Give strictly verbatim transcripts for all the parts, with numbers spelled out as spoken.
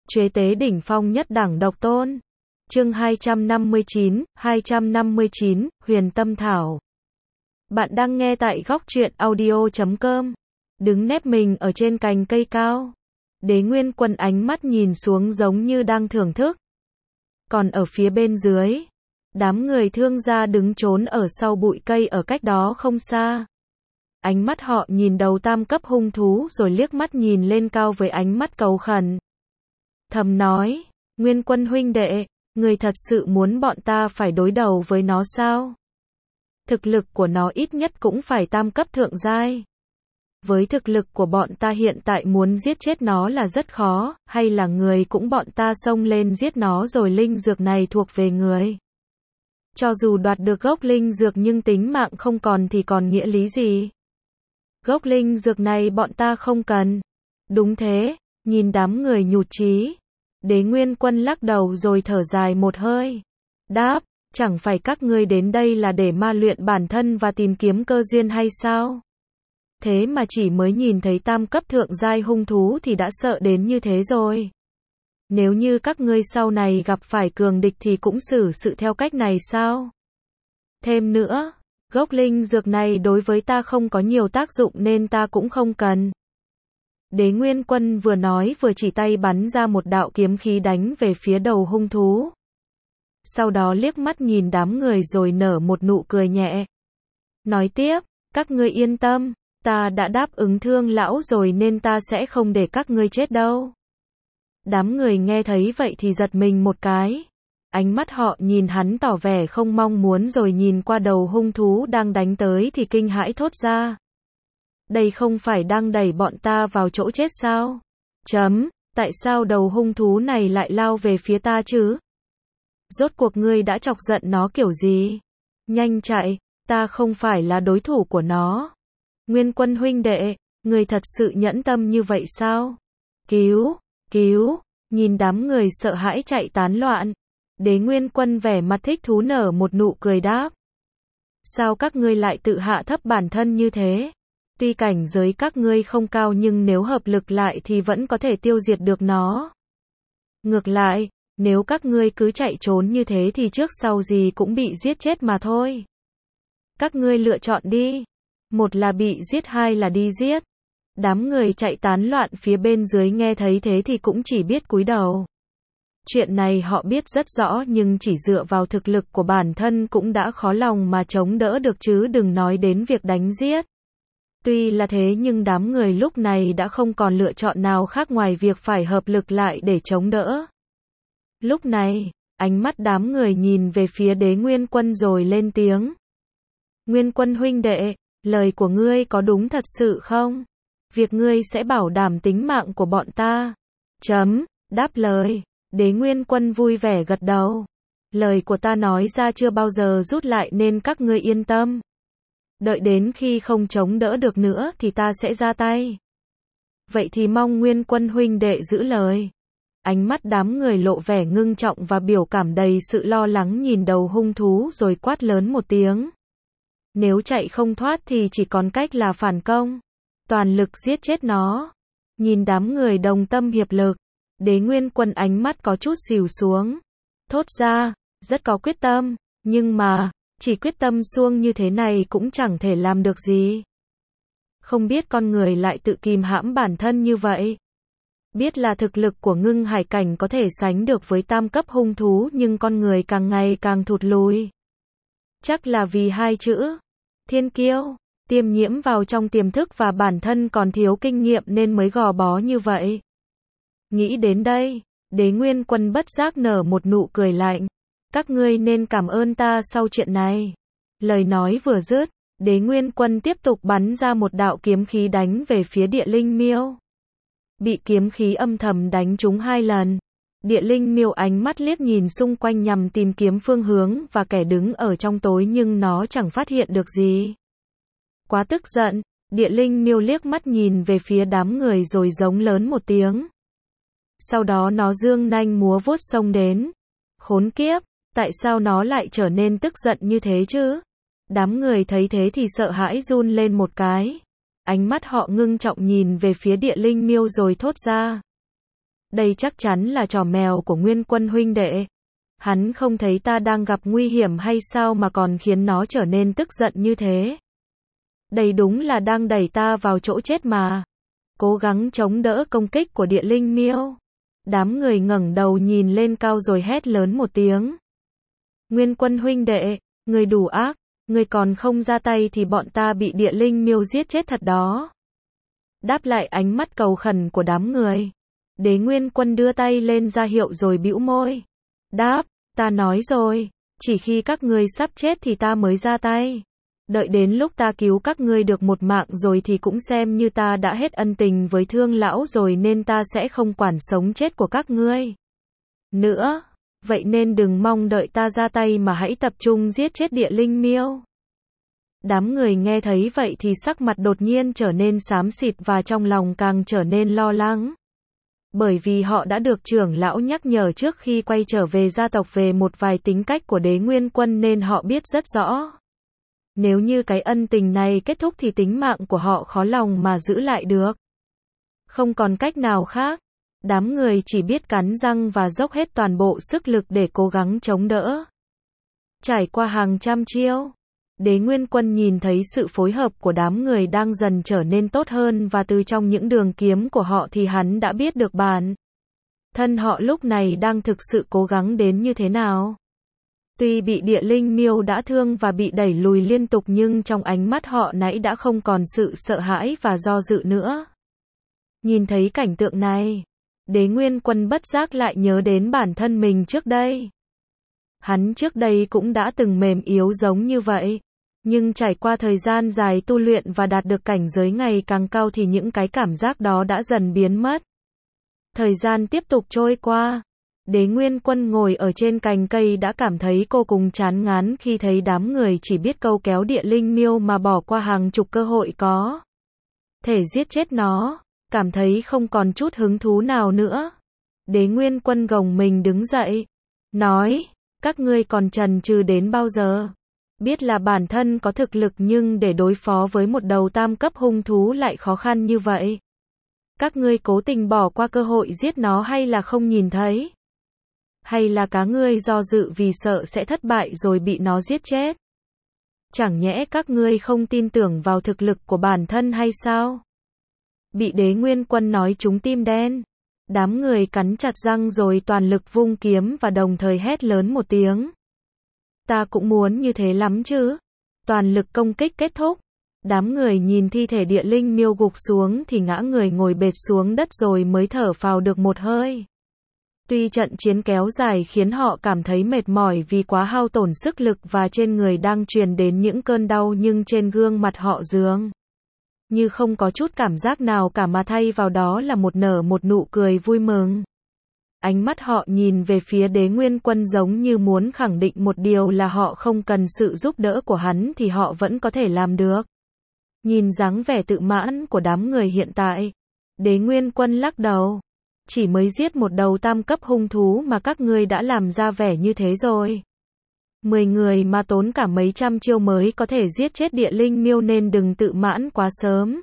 Chế tế đỉnh phong nhất đẳng độc tôn. Chương hai trăm năm mươi chín, hai trăm năm mươi chín, Huyền Tâm Thảo. Bạn đang nghe tại góc truyện audio chấm com. Đứng nép mình ở trên cành cây cao. Đế Nguyên Quân ánh mắt nhìn xuống giống như đang thưởng thức. Còn ở phía bên dưới, đám người thương gia đứng trốn ở sau bụi cây ở cách đó không xa. Ánh mắt họ nhìn đầu tam cấp hung thú rồi liếc mắt nhìn lên cao với ánh mắt cầu khẩn. Thầm nói, Nguyên Quân huynh đệ, người thật sự muốn bọn ta phải đối đầu với nó sao? Thực lực của nó ít nhất cũng phải tam cấp thượng giai. Với thực lực của bọn ta hiện tại muốn giết chết nó là rất khó, hay là người cũng bọn ta xông lên giết nó rồi linh dược này thuộc về người. Cho dù đoạt được gốc linh dược nhưng tính mạng không còn thì còn nghĩa lý gì? Gốc linh dược này bọn ta không cần. Đúng thế, nhìn đám người nhụt chí. Đế Nguyên Quân lắc đầu rồi thở dài một hơi. Đáp, chẳng phải các ngươi đến đây là để ma luyện bản thân và tìm kiếm cơ duyên hay sao? Thế mà chỉ mới nhìn thấy tam cấp thượng giai hung thú thì đã sợ đến như thế rồi. Nếu như các ngươi sau này gặp phải cường địch thì cũng xử sự theo cách này sao? Thêm nữa, gốc linh dược này đối với ta không có nhiều tác dụng nên ta cũng không cần. Đế Nguyên Quân vừa nói vừa chỉ tay bắn ra một đạo kiếm khí đánh về phía đầu hung thú. Sau đó liếc mắt nhìn đám người rồi nở một nụ cười nhẹ. Nói tiếp, các ngươi yên tâm, ta đã đáp ứng Thương lão rồi nên ta sẽ không để các ngươi chết đâu. Đám người nghe thấy vậy thì giật mình một cái. Ánh mắt họ nhìn hắn tỏ vẻ không mong muốn rồi nhìn qua đầu hung thú đang đánh tới thì kinh hãi thốt ra. Đây không phải đang đẩy bọn ta vào chỗ chết sao? Chấm, tại sao đầu hung thú này lại lao về phía ta chứ? Rốt cuộc ngươi đã chọc giận nó kiểu gì? Nhanh chạy, ta không phải là đối thủ của nó. Nguyên Quân huynh đệ, ngươi thật sự nhẫn tâm như vậy sao? Cứu, cứu, nhìn đám người sợ hãi chạy tán loạn. Đế Nguyên Quân vẻ mặt thích thú nở một nụ cười đáp. Sao các ngươi lại tự hạ thấp bản thân như thế? Tuy cảnh giới các ngươi không cao nhưng nếu hợp lực lại thì vẫn có thể tiêu diệt được nó. Ngược lại, nếu các ngươi cứ chạy trốn như thế thì trước sau gì cũng bị giết chết mà thôi. Các ngươi lựa chọn đi. Một là bị giết, hai là đi giết. Đám người chạy tán loạn phía bên dưới nghe thấy thế thì cũng chỉ biết cúi đầu. Chuyện này họ biết rất rõ nhưng chỉ dựa vào thực lực của bản thân cũng đã khó lòng mà chống đỡ được chứ đừng nói đến việc đánh giết. Tuy là thế nhưng đám người lúc này đã không còn lựa chọn nào khác ngoài việc phải hợp lực lại để chống đỡ. Lúc này, ánh mắt đám người nhìn về phía Đế Nguyên Quân rồi lên tiếng. Nguyên Quân huynh đệ, lời của ngươi có đúng thật sự không? Việc ngươi sẽ bảo đảm tính mạng của bọn ta. Chấm, đáp lời. Đế Nguyên Quân vui vẻ gật đầu. Lời của ta nói ra chưa bao giờ rút lại nên các ngươi yên tâm. Đợi đến khi không chống đỡ được nữa thì ta sẽ ra tay. Vậy thì mong Nguyên Quân huynh đệ giữ lời. Ánh mắt đám người lộ vẻ ngưng trọng và biểu cảm đầy sự lo lắng nhìn đầu hung thú rồi quát lớn một tiếng. Nếu chạy không thoát thì chỉ còn cách là phản công. Toàn lực giết chết nó. Nhìn đám người đồng tâm hiệp lực. Đế Nguyên Quân ánh mắt có chút xìu xuống. Thốt ra, rất có quyết tâm. Nhưng mà, chỉ quyết tâm suông như thế này cũng chẳng thể làm được gì. Không biết con người lại tự kìm hãm bản thân như vậy. Biết là thực lực của ngưng hải cảnh có thể sánh được với tam cấp hung thú nhưng con người càng ngày càng thụt lùi. Chắc là vì hai chữ. Thiên kiêu, tiêm nhiễm vào trong tiềm thức và bản thân còn thiếu kinh nghiệm nên mới gò bó như vậy. Nghĩ đến đây, Đế Nguyên Quân bất giác nở một nụ cười lạnh. Các ngươi nên cảm ơn ta sau chuyện này. Lời nói vừa dứt, Đế Nguyên Quân tiếp tục bắn ra một đạo kiếm khí đánh về phía Địa Linh Miêu. Bị kiếm khí âm thầm đánh trúng hai lần. Địa Linh Miêu ánh mắt liếc nhìn xung quanh nhằm tìm kiếm phương hướng và kẻ đứng ở trong tối nhưng nó chẳng phát hiện được gì. Quá tức giận, Địa Linh Miêu liếc mắt nhìn về phía đám người rồi giống lớn một tiếng. Sau đó nó giương nanh múa vuốt xông đến. Khốn kiếp, tại sao nó lại trở nên tức giận như thế chứ? Đám người thấy thế thì sợ hãi run lên một cái. Ánh mắt họ ngưng trọng nhìn về phía Địa Linh Miêu rồi thốt ra. Đây chắc chắn là trò mèo của Nguyên Quân huynh đệ. Hắn không thấy ta đang gặp nguy hiểm hay sao mà còn khiến nó trở nên tức giận như thế. Đây đúng là đang đẩy ta vào chỗ chết mà. Cố gắng chống đỡ công kích của địa linh miêu. Đám người ngẩng đầu nhìn lên cao rồi hét lớn một tiếng. Nguyên Quân huynh đệ, người đủ ác, người còn không ra tay thì bọn ta bị địa linh miêu giết chết thật đó. Đáp lại ánh mắt cầu khẩn của đám người. Đế Nguyên Quân đưa tay lên ra hiệu rồi bĩu môi. Đáp, ta nói rồi, chỉ khi các ngươi sắp chết thì ta mới ra tay. Đợi đến lúc ta cứu các ngươi được một mạng rồi thì cũng xem như ta đã hết ân tình với Thương lão rồi nên ta sẽ không quản sống chết của các ngươi nữa. Vậy nên đừng mong đợi ta ra tay mà hãy tập trung giết chết địa linh miêu. Đám người nghe thấy vậy thì sắc mặt đột nhiên trở nên xám xịt và trong lòng càng trở nên lo lắng. Bởi vì họ đã được trưởng lão nhắc nhở trước khi quay trở về gia tộc về một vài tính cách của Đế Nguyên Quân nên họ biết rất rõ. Nếu như cái ân tình này kết thúc thì tính mạng của họ khó lòng mà giữ lại được. Không còn cách nào khác. Đám người chỉ biết cắn răng và dốc hết toàn bộ sức lực để cố gắng chống đỡ. Trải qua hàng trăm chiêu, Đế Nguyên Quân nhìn thấy sự phối hợp của đám người đang dần trở nên tốt hơn và từ trong những đường kiếm của họ thì hắn đã biết được bản thân họ lúc này đang thực sự cố gắng đến như thế nào. Tuy bị địa linh miêu đã thương và bị đẩy lùi liên tục nhưng trong ánh mắt họ nãy đã không còn sự sợ hãi và do dự nữa. Nhìn thấy cảnh tượng này, Đế Nguyên Quân bất giác lại nhớ đến bản thân mình trước đây. Hắn trước đây cũng đã từng mềm yếu giống như vậy. Nhưng trải qua thời gian dài tu luyện và đạt được cảnh giới ngày càng cao thì những cái cảm giác đó đã dần biến mất. Thời gian tiếp tục trôi qua. Đế Nguyên Quân ngồi ở trên cành cây đã cảm thấy vô cùng chán ngán khi thấy đám người chỉ biết câu kéo địa linh miêu mà bỏ qua hàng chục cơ hội có thể giết chết nó. Cảm thấy không còn chút hứng thú nào nữa. Đế Nguyên Quân gồng mình đứng dậy. Nói, các ngươi còn chần chừ đến bao giờ? Biết là bản thân có thực lực nhưng để đối phó với một đầu tam cấp hung thú lại khó khăn như vậy. Các ngươi cố tình bỏ qua cơ hội giết nó hay là không nhìn thấy? Hay là cá ngươi do dự vì sợ sẽ thất bại rồi bị nó giết chết? Chẳng nhẽ các ngươi không tin tưởng vào thực lực của bản thân hay sao? Bị Đế Nguyên Quân nói trúng tim đen. Đám người cắn chặt răng rồi toàn lực vung kiếm và đồng thời hét lớn một tiếng. Ta cũng muốn như thế lắm chứ. Toàn lực công kích kết thúc. Đám người nhìn thi thể địa linh miêu gục xuống thì ngã người ngồi bệt xuống đất rồi mới thở phào được một hơi. Tuy trận chiến kéo dài khiến họ cảm thấy mệt mỏi vì quá hao tổn sức lực và trên người đang truyền đến những cơn đau nhưng trên gương mặt họ dường như không có chút cảm giác nào cả mà thay vào đó là một nở một nụ cười vui mừng. Ánh mắt họ nhìn về phía Đế Nguyên Quân giống như muốn khẳng định một điều là họ không cần sự giúp đỡ của hắn thì họ vẫn có thể làm được. Nhìn dáng vẻ tự mãn của đám người hiện tại, Đế Nguyên Quân lắc đầu. Chỉ mới giết một đầu tam cấp hung thú mà các ngươi đã làm ra vẻ như thế rồi. Mười người mà tốn cả mấy trăm chiêu mới có thể giết chết địa linh miêu nên đừng tự mãn quá sớm.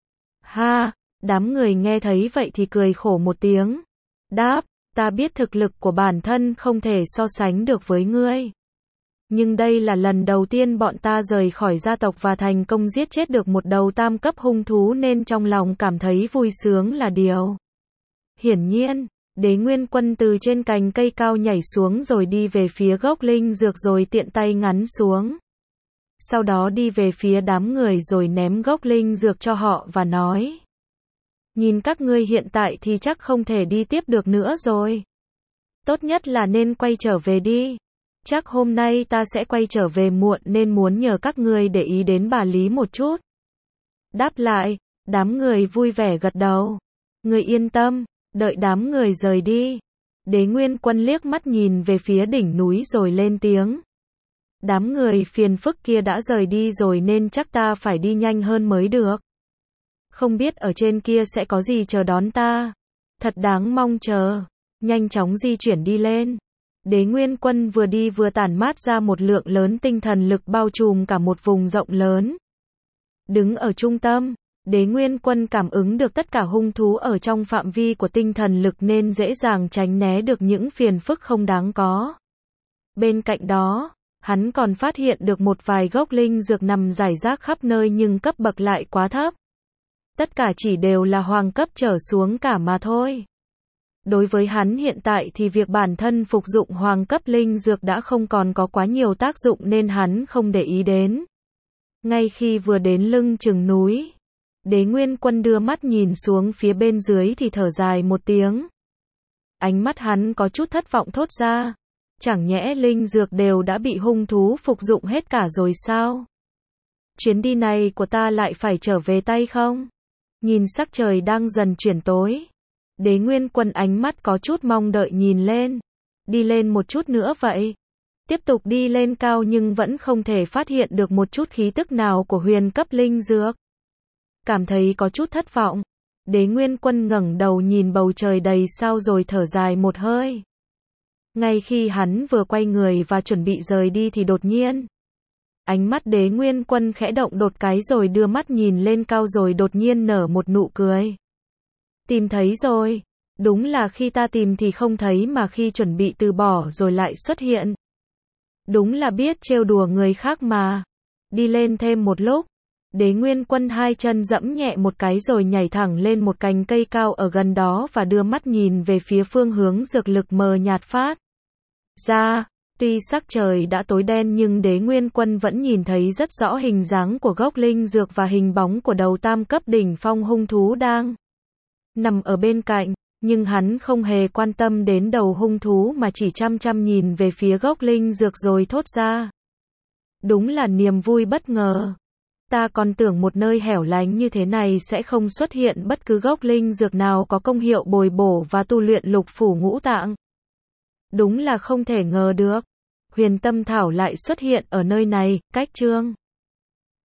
Ha, đám người nghe thấy vậy thì cười khổ một tiếng. Đáp, ta biết thực lực của bản thân không thể so sánh được với ngươi. Nhưng đây là lần đầu tiên bọn ta rời khỏi gia tộc và thành công giết chết được một đầu tam cấp hung thú nên trong lòng cảm thấy vui sướng là điều hiển nhiên. Đế Nguyên Quân từ trên cành cây cao nhảy xuống rồi đi về phía gốc linh dược rồi tiện tay ngắn xuống. Sau đó đi về phía đám người rồi ném gốc linh dược cho họ và nói. Nhìn các ngươi hiện tại thì chắc không thể đi tiếp được nữa rồi. Tốt nhất là nên quay trở về đi. Chắc hôm nay ta sẽ quay trở về muộn nên muốn nhờ các ngươi để ý đến bà Lý một chút. Đáp lại, đám người vui vẻ gật đầu. Người yên tâm. Đợi đám người rời đi. Đế Nguyên Quân liếc mắt nhìn về phía đỉnh núi rồi lên tiếng. Đám người phiền phức kia đã rời đi rồi nên chắc ta phải đi nhanh hơn mới được. Không biết ở trên kia sẽ có gì chờ đón ta. Thật đáng mong chờ. Nhanh chóng di chuyển đi lên. Đế Nguyên Quân vừa đi vừa tản mát ra một lượng lớn tinh thần lực bao trùm cả một vùng rộng lớn. Đứng ở trung tâm, Đế Nguyên Quân cảm ứng được tất cả hung thú ở trong phạm vi của tinh thần lực nên dễ dàng tránh né được những phiền phức không đáng có. Bên cạnh đó, hắn còn phát hiện được một vài gốc linh dược nằm rải rác khắp nơi nhưng cấp bậc lại quá thấp. Tất cả chỉ đều là hoàng cấp trở xuống cả mà thôi. Đối với hắn hiện tại thì việc bản thân phục dụng hoàng cấp linh dược đã không còn có quá nhiều tác dụng nên hắn không để ý đến. Ngay khi vừa đến lưng chừng núi, Đế Nguyên Quân đưa mắt nhìn xuống phía bên dưới thì thở dài một tiếng. Ánh mắt hắn có chút thất vọng thốt ra. Chẳng nhẽ linh dược đều đã bị hung thú phục dụng hết cả rồi sao? Chuyến đi này của ta lại phải trở về tay không? Nhìn sắc trời đang dần chuyển tối. Đế Nguyên Quân ánh mắt có chút mong đợi nhìn lên. Đi lên một chút nữa vậy. Tiếp tục đi lên cao nhưng vẫn không thể phát hiện được một chút khí tức nào của huyền cấp linh dược. Cảm thấy có chút thất vọng. Đế Nguyên Quân ngẩng đầu nhìn bầu trời đầy sao rồi thở dài một hơi. Ngay khi hắn vừa quay người và chuẩn bị rời đi thì đột nhiên, ánh mắt Đế Nguyên Quân khẽ động đột cái rồi đưa mắt nhìn lên cao rồi đột nhiên nở một nụ cười. Tìm thấy rồi. Đúng là khi ta tìm thì không thấy mà khi chuẩn bị từ bỏ rồi lại xuất hiện. Đúng là biết trêu đùa người khác mà. Đi lên thêm một lúc. Đế Nguyên Quân hai chân dẫm nhẹ một cái rồi nhảy thẳng lên một cành cây cao ở gần đó và đưa mắt nhìn về phía phương hướng dược lực mờ nhạt phát ra. Tuy sắc trời đã tối đen nhưng Đế Nguyên Quân vẫn nhìn thấy rất rõ hình dáng của gốc linh dược và hình bóng của đầu tam cấp đỉnh phong hung thú đang nằm ở bên cạnh, nhưng hắn không hề quan tâm đến đầu hung thú mà chỉ chăm chăm nhìn về phía gốc linh dược rồi thốt ra. Đúng là niềm vui bất ngờ. Ta còn tưởng một nơi hẻo lánh như thế này sẽ không xuất hiện bất cứ gốc linh dược nào có công hiệu bồi bổ và tu luyện lục phủ ngũ tạng. Đúng là không thể ngờ được. Huyền tâm thảo lại xuất hiện ở nơi này, cách chương